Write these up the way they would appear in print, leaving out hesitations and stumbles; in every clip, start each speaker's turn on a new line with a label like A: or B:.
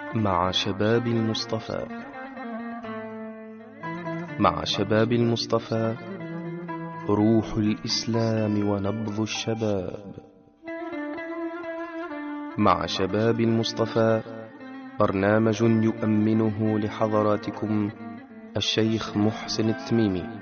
A: مع شباب المصطفى. مع شباب المصطفى، روح الإسلام ونبض الشباب. مع شباب المصطفى، برنامج يؤمنه لحضراتكم الشيخ محسن التميمي.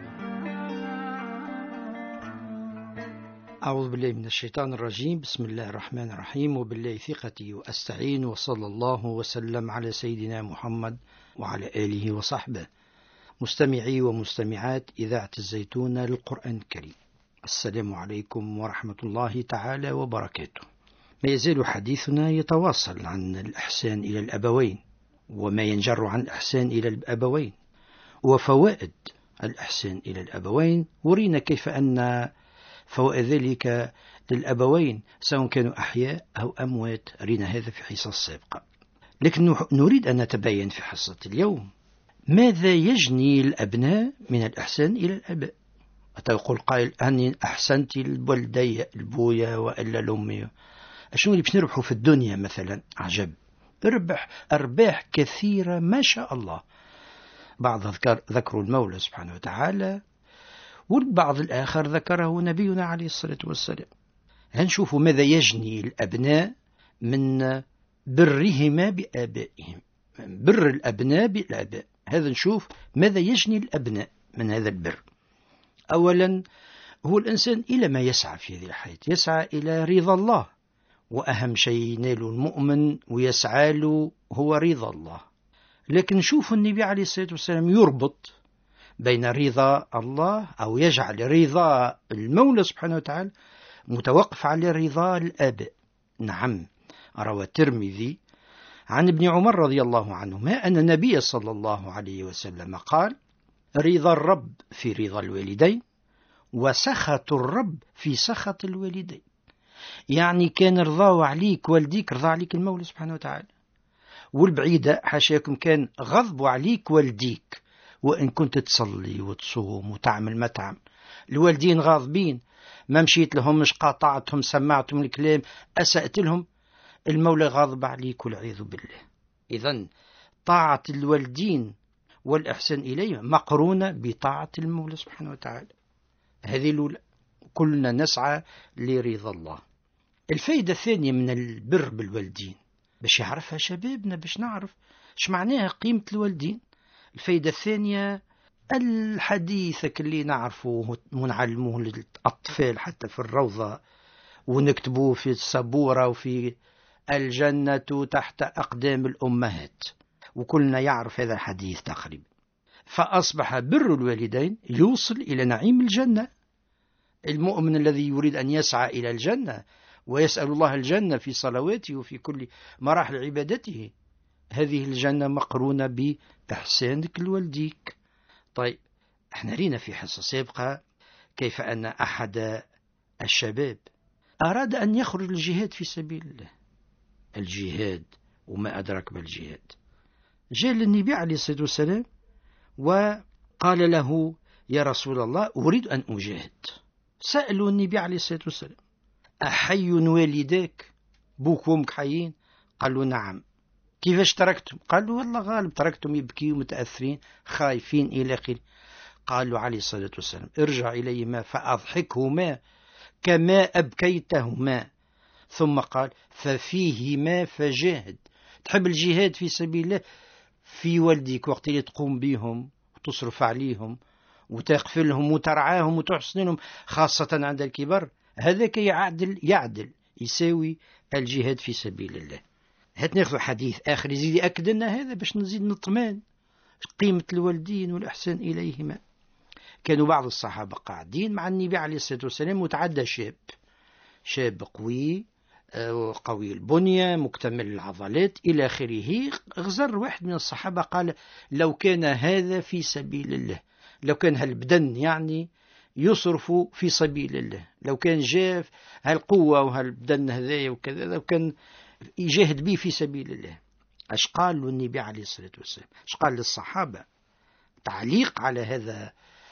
B: أعوذ بالله من الشيطان الرجيم. بسم الله الرحمن الرحيم، وبالله ثقتي وأستعين، وصلى الله وسلم على سيدنا محمد وعلى آله وصحبه. مستمعي ومستمعات إذاعة الزيتون للقرآن الكريم، السلام عليكم ورحمة الله تعالى وبركاته. ما يزال حديثنا يتواصل عن الإحسان إلى الأبوين، وما ينجر عن الإحسان إلى الأبوين، وفوائد الإحسان إلى الأبوين. ورينا كيف أن فوائد ذلك للأبوين سواء كانوا أحياء أو أموات، رينا هذا في حصص سابقة، لكن نريد أن نتبين في حصة اليوم ماذا يجني الأبناء من الإحسان إلى الآباء. يقول قائل أني أحسنت للوالدي البويا وإلا لأمي، شنو اللي باش نربحوا في الدنيا مثلا؟ عجب، أرباح كثيرة ما شاء الله. بعض ذكروا المولى سبحانه وتعالى، والبعض الآخر ذكره نبينا عليه الصلاة والسلام. هنشوفوا ماذا يجني الأبناء من برهما بآبائهم، من بر الأبناء بالآباء. هذا نشوف ماذا يجني الأبناء من هذا البر. أولا، هو الإنسان إلى ما يسعى في هذه الحياة، يسعى إلى رضا الله، وأهم شيء ينال المؤمن ويسعى له هو رضا الله. لكن نشوف النبي عليه الصلاة والسلام يربط بين رضا الله، أو يجعل رضا المولى سبحانه وتعالى متوقف على رضا الآباء. نعم، روى الترمذي عن ابن عمر رضي الله عنهما أن النبي صلى الله عليه وسلم قال: رضا الرب في رضا الوالدين، وسخط الرب في سخط الوالدين. يعني كان رضاه عليك والديك، رضا عليك المولى سبحانه وتعالى. والبعيدة حاشاكم كان غضبوا عليك والديك، وإن كنت تصلي وتصوم وتعمل ما تعمل، الوالدين غاضبين، ما مشيت لهم، مش قاطعتهم، سمعتهم الكلام، أسأت لهم، المولى غاضب عليك والعياذ بالله. إذن طاعة الوالدين والإحسان إليهم مقرونة بطاعة المولى سبحانه وتعالى. هذه الأولى، كلنا نسعى لرضا الله. الفائدة الثانية من البر بالوالدين، باش يعرفها شبابنا، باش نعرف ايش معناها قيمة الوالدين. الفائدة الثانية، الحديث اللي نعرفه ونعلموه للأطفال حتى في الروضة، ونكتبوه في السبورة وفي الجنة تحت أقدام الأمهات، وكلنا يعرف هذا الحديث تقريبا. فأصبح بر الوالدين يوصل إلى نعيم الجنة. المؤمن الذي يريد أن يسعى إلى الجنة ويسأل الله الجنة في صلواته وفي كل مراحل عبادته، هذه الجنة مقرونة بإحسانك لوالديك. طيب، احنا رينا في حصة سابقة كيف أن أحد الشباب أراد أن يخرج الجهاد في سبيل الله. الجهاد وما أدرك بالجهاد. جاء للنبي عليه الصلاة والسلام وقال له: يا رسول الله، أريد أن أجاهد. سألوا النبي عليه الصلاة والسلام: أحي والداك؟ بوك وامك حيين؟ قالوا: نعم. كيفاش تركتم؟ قالوا: والله غالب تركتم يبكيوا متأثرين خايفين إلى آخره. قالوا عليه الصلاة والسلام: ارجع إليهما فأضحكهما كما أبكيتهما. ثم قال: ففيهما فجاهد. تحب الجهاد في سبيل الله في والديك، وقت اللي تقوم بهم وتصرف عليهم وتغفلهم وترعاهم وتحسنهم، خاصة عند الكبر، هذاك يعدل يساوي الجهاد في سبيل الله. هات ناخذ حديث آخر يزيد يأكد لنا هذا باش نزيد نطمئن قيمة الوالدين والإحسان إليهما. كانوا بعض الصحابة قاعدين مع النبي عليه الصلاة والسلام، وتعدى شاب قوي البنية، مكتمل العضلات إلى آخره. غزر واحد من الصحابة قال: لو كان هذا في سبيل الله، لو كان هالبدن يعني يصرف في سبيل الله، لو كان جاف هالقوة وهالبدن هذايا وكذا، لو كان يجاهد به في سبيل الله. اش قال له النبي عليه الصلاة والسلام؟ اش قال للصحابة تعليق على هذا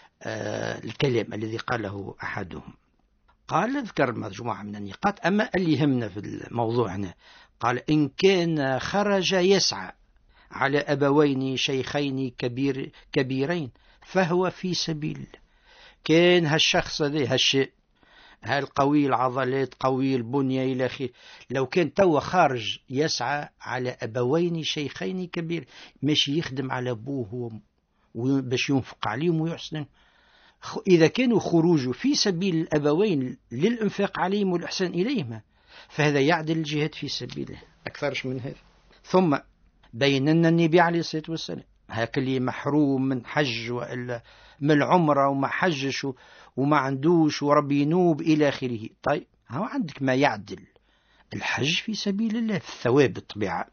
B: الكلام الذي قاله أحدهم؟ قال: اذكر مجموعة من النقاط، أما اللي يهمنا في الموضوع هنا، قال: إن كان خرج يسعى على أبوين شيخين كبيرين فهو في سبيل الله. كان هالشخص ذي هالشيء هالقوي العضلات قوي البنية إلى آخره، لو كان توا خارج يسعى على أبوين شيخين كبير، ماشي يخدم على أبوه باش ينفق عليهم ويحسن. إذا كانوا خروجه في سبيل الأبوين للإنفاق عليهم والإحسان إليهما فهذا يعدل الجهاد في سبيله أكثرش من هذا. ثم بين أن النبي عليه الصلاة والسلام هاك اللي محروم من حج وإلا من العمرة وما حجش وما عندوش وربي ينوب إلى آخره. طيب هو عندك ما يعدل الحج في سبيل الله في الثواب بالطبيعة.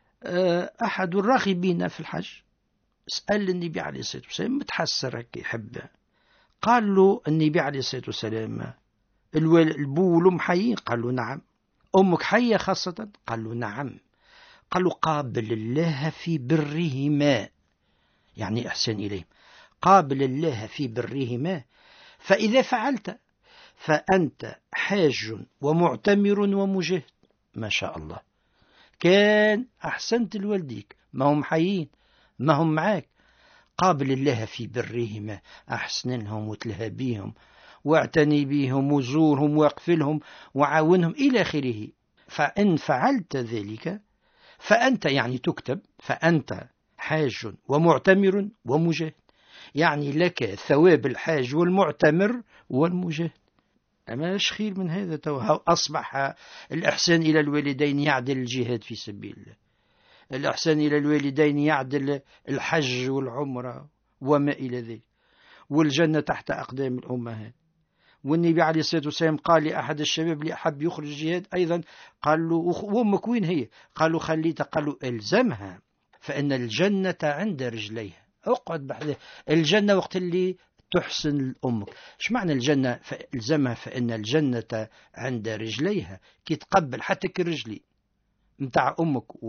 B: أحد الراغبين في الحج سأل النبي عليه الصلاة والسلام متحسر هكا يحب، قال له النبي عليه الصلاة والسلام البو والأم حيين؟ قال له نعم. أمك حية خاصة؟ قال له نعم. قال له قابل الله في برهما، يعني إحسان إليهم، قابل الله في برهما، فإذا فعلت فأنت حاج ومعتمر ومجاهد. ما شاء الله، كان أحسنت لوالديك، ما هم حيين ما هم معاك، قابل الله في برهما، أحسن لهم وتلهى بيهم واعتني بهم وزورهم واقفلهم وعاونهم إلى آخره. فإن فعلت ذلك فأنت يعني تكتب فأنت حاج ومعتمر ومجاهد، يعني لك ثواب الحاج والمعتمر والمجاهد. أما خير من هذا أصبح الإحسان إلى الوالدين يعدل الجهاد في سبيل الله، الإحسان إلى الوالدين يعدل الحج والعمرة وما إلى ذلك، والجنة تحت أقدام الأمهات. والنبي عليه الصلاة والسلام قال لأحد الشباب اللي أحب يخرج الجهاد أيضا، قال له وأمك وين هي؟ قالوا خليتها، قالوا إلزمها فإن الجنة عند رجليها. اقعد بحذا الجنة وقت اللي تحسن لأمك. ايش معنى الجنة فإلزمها فإن الجنة عند رجليها؟ كي تقبل حتى كالرجلي متاع أمك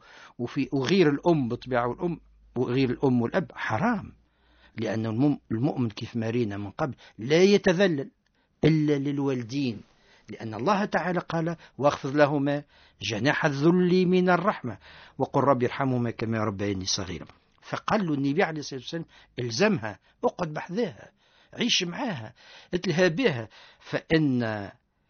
B: وغير الأم بطبيعة، والأم وغير الأم والأب حرام، لأن المؤمن كيف مارينا من قبل لا يتذلل إلا للوالدين، لأن الله تعالى قال واخفض لهما جناح الذل من الرحمة وقل رب ارحمهما كما ربياني صغيرا. فقال له النبي عليه الصلاة والسلام الزمها، اقعد بحذاها، عيش معاها، اتلهى بها، فإن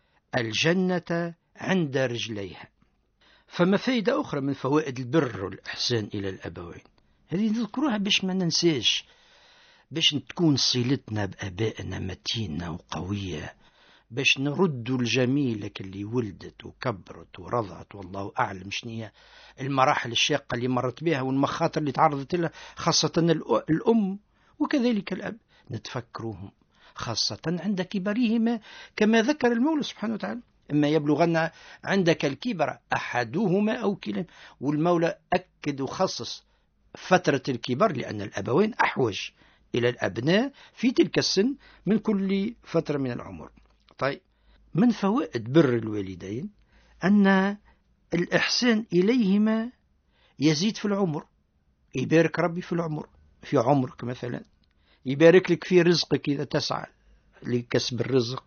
B: الجنة عند رجليها. فما فائدة أخرى من فوائد البر والإحسان إلى الأبوين، هذه نذكروها باش ما ننساش، باش تكون صلتنا بأبائنا متينة وقوية، باش نردوا الجميلة اللي ولدت وكبرت ورضعت والله أعلم شنية المراحل الشاقة اللي مرت بها والمخاطر اللي تعرضت لها، خاصة الأم وكذلك الأب، نتفكروهم خاصة عند كبرهما كما ذكر المولى سبحانه وتعالى إما يبلغن عندك الكبر أحدهما أو كلاهما. والمولى أكد وخصص فترة الكبر لأن الأبوين أحوج إلى الأبناء في تلك السن من كل فترة من العمر. طيب، من فوائد بر الوالدين أن الإحسان إليهما يزيد في العمر، يبارك ربي في العمر، في عمرك مثلا، يبارك لك في رزقك إذا تسعى لكسب الرزق،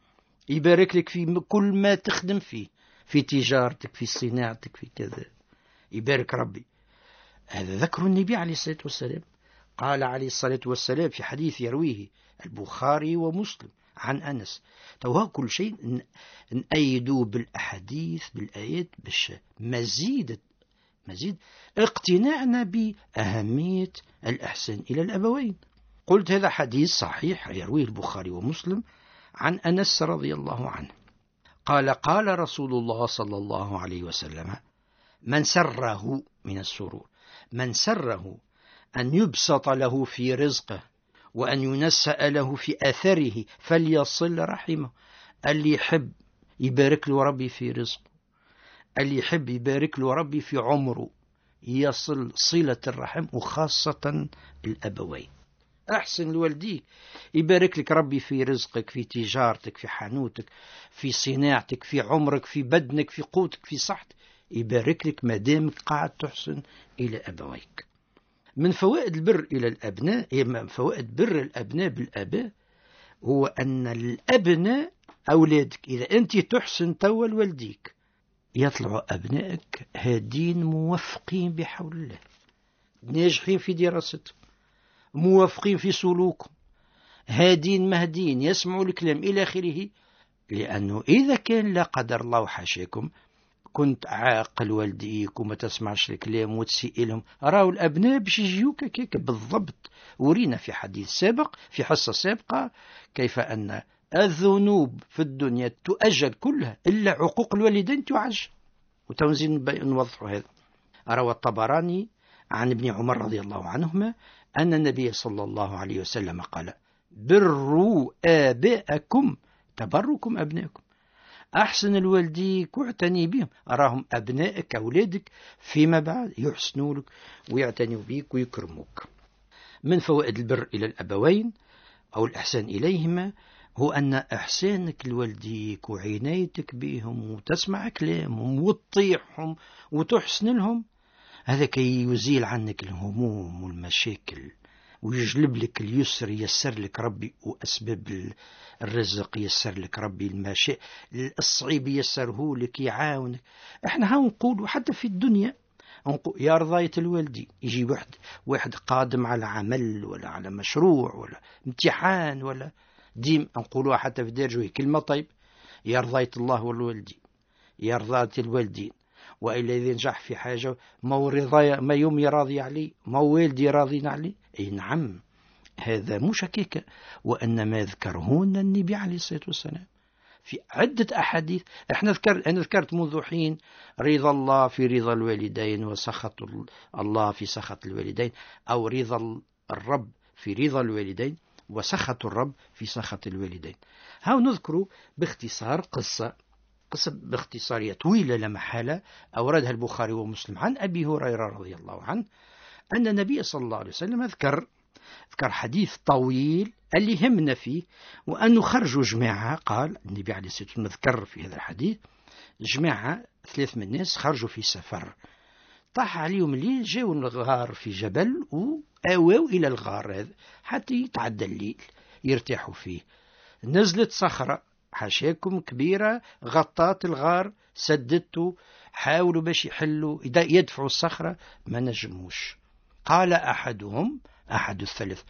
B: يبارك لك في كل ما تخدم فيه، في تجارتك في صناعتك في كذا، يبارك ربي. هذا ذكر النبي عليه الصلاة والسلام، قال عليه الصلاة والسلام في حديث يرويه البخاري ومسلم عن أنس، توها كل شيء نأيدوا بالأحاديث بالآيات باش مزيد اقتناعنا بأهمية الإحسان إلى الأبوين. قلت هذا حديث صحيح يرويه البخاري ومسلم عن أنس رضي الله عنه قال قال رسول الله صلى الله عليه وسلم من سره من السرور من سره أن يبسط له في رزقه وأن ينسأ له في أثره فليصل رحمه. اللي يحب يبارك له ربي في رزقه، اللي يحب يبارك له ربي في عمره، يصل صلة الرحم، وخاصة الأبوين. أحسن لوالديك، يبارك لك ربي في رزقك، في تجارتك، في حانوتك، في صناعتك، في عمرك، في بدنك، في قوتك، في صحتك، يبارك لك ما دامك قاعد تحسن إلى أبويك. من فوائد البر إلى الأبناء، من فوائد بر الأبناء بالآباء، هو أن الأبناء أولادك إذا أنت تحسن توا لوالديك يطلعوا أبنائك هادين موفقين بحول الله. ناجحين في دراستهم، موافقين في سلوكهم، هادين مهدين، يسمعوا الكلام إلى آخره. لأنه إذا كان لا قدر الله وحاشاكم كنت عاقل والديك وما تسمعش الكلام وتسئلهم، راهو الأبناء باش يجيوك كيك بالضبط. ورينا في حديث سابق في حصة سابقة كيف أن الذنوب في الدنيا تؤجل كلها إلا عقوق الوالدين تعجل. وتنزين نوضحوا هذا. روى الطبراني عن ابن عمر رضي الله عنهما أن النبي صلى الله عليه وسلم قال: بروا آباءكم تبركم أبنائكم. أحسن الوالديك واعتني بهم، أراهم أبنائك أولادك فيما بعد يحسنوا لك ويعتنوا بك ويكرموك. من فوائد البر إلى الأبوين أو الإحسان إليهما هو أن إحسانك لوالديك وعنايتك بهم وتسمع كلامهم وتطيعهم وتحسن لهم، هذا كي يزيل عنك الهموم والمشاكل ويجلب لك اليسر، يسر لك ربي، وأسباب الرزق يسر لك ربي، المشاكل الصعيب يسره لك، يعاونك. احنا نقول حتى في الدنيا يا رضاية الوالدين، يجي واحد قادم على عمل ولا على مشروع ولا امتحان ولا ديم نقولوها حتى في دارجوه كلمة طيب، يا رضاية الله والوالدين، يا رضاية الوالدين. وإلا إذا نجح في حاجة ما يوم راضي عليه، ما والدي راضي عليه. أي نعم، هذا مش هكاك، وأنما ذكرهن النبي عليه الصلاة والسلام في عدة أحاديث. أنا ذكرت منذ حين رضا الله في رضا الوالدين وسخط الله في سخط الوالدين، أو رضا الرب في رضا الوالدين وسخط الرب في سخط الوالدين. هاو نذكر باختصار قصة باختصارية طويلة لا محالة أوردها البخاري ومسلم عن أبي هريرة رضي الله عنه أن النبي صلى الله عليه وسلم ذكر حديث طويل اللي يهمنا فيه، وأنه خرجوا جماعة. قال النبي عليه الصلاة والسلام ذكر في هذا الحديث جماعة 3 من الناس خرجوا في سفر، طاح عليهم الليل، جاءوا الغار في جبل وآووا إلى الغار هذا حتى يتعدى الليل يرتاحوا فيه. نزلت صخرة حاشاكم كبيرة غطات الغار، سددته، حاولوا باش يحلوا يدفعوا الصخرة ما نجموش. قال أحدهم، أحد الثلاث: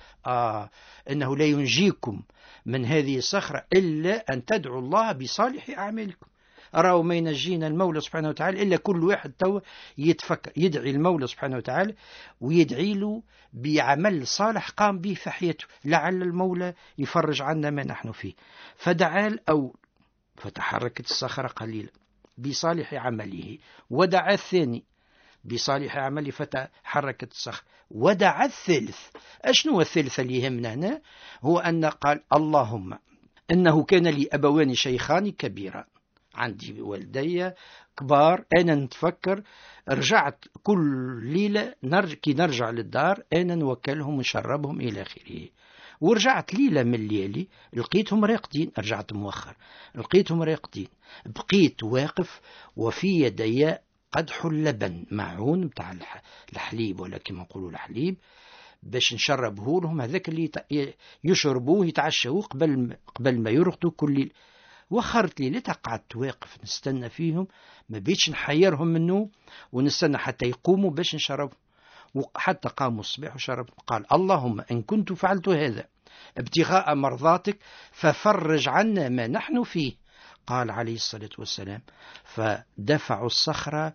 B: إنه لا ينجيكم من هذه الصخرة إلا أن تدعوا الله بصالح أعمالكم. أراه ما ينجينا المولى سبحانه وتعالى إلا كل واحد يتفكر يدعي المولى سبحانه وتعالى ويدعي له بعمل صالح قام به في حياته، لعل المولى يفرج عنا ما نحن فيه. فدعا الأول فتحركت الصخرة قليلا بصالح عمله، ودعا الثاني بصالح عمله فتحركت الصخرة، ودعا الثالث. أشنو الثالث اللي يهمنا هنا؟ هو أن قال: اللهم إنه كان لي أبوان شيخان كبيرا، عندي والدي كبار، أنا نتفكر رجعت كل ليلة كي نرجع للدار أنا نوكلهم ونشربهم إلى آخره. ورجعت ليلة من الليالي لقيتهم راقدين، رجعت مؤخر لقيتهم راقدين، بقيت واقف وفي يدي قدح اللبن، معون متاع الحليب ولا كما نقولوا الحليب، باش نشربه لهم، هذاك اللي يشربوه يتعشوا قبل ما يرقدوا كل ليل. وخرت ليلتها قعدت واقف نستنى فيهم، ما بيتش نحيرهم منه ونستنى حتى يقوموا باش نشرب، وحتى قاموا الصباح وشربوا. قال: اللهم إن كنت فعلت هذا ابتغاء مرضاتك ففرج عنا ما نحن فيه. قال عليه الصلاة والسلام: فدفعوا الصخرة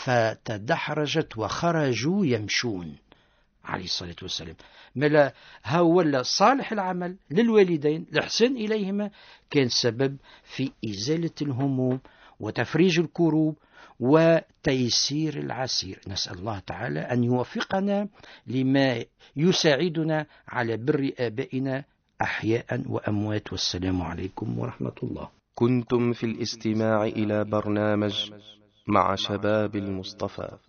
B: فتدحرجت وخرجوا يمشون. عليه الصلاة والسلام ملا هو صالح العمل للوالدين، الإحسان إليهما كان سبب في إزالة الهموم وتفريج الكروب وتيسير العسير. نسأل الله تعالى أن يوفقنا لما يساعدنا على بر آبائنا أحياء وأموات. والسلام عليكم ورحمة الله.
A: كنتم في الاستماع إلى برنامج مع شباب المصطفى.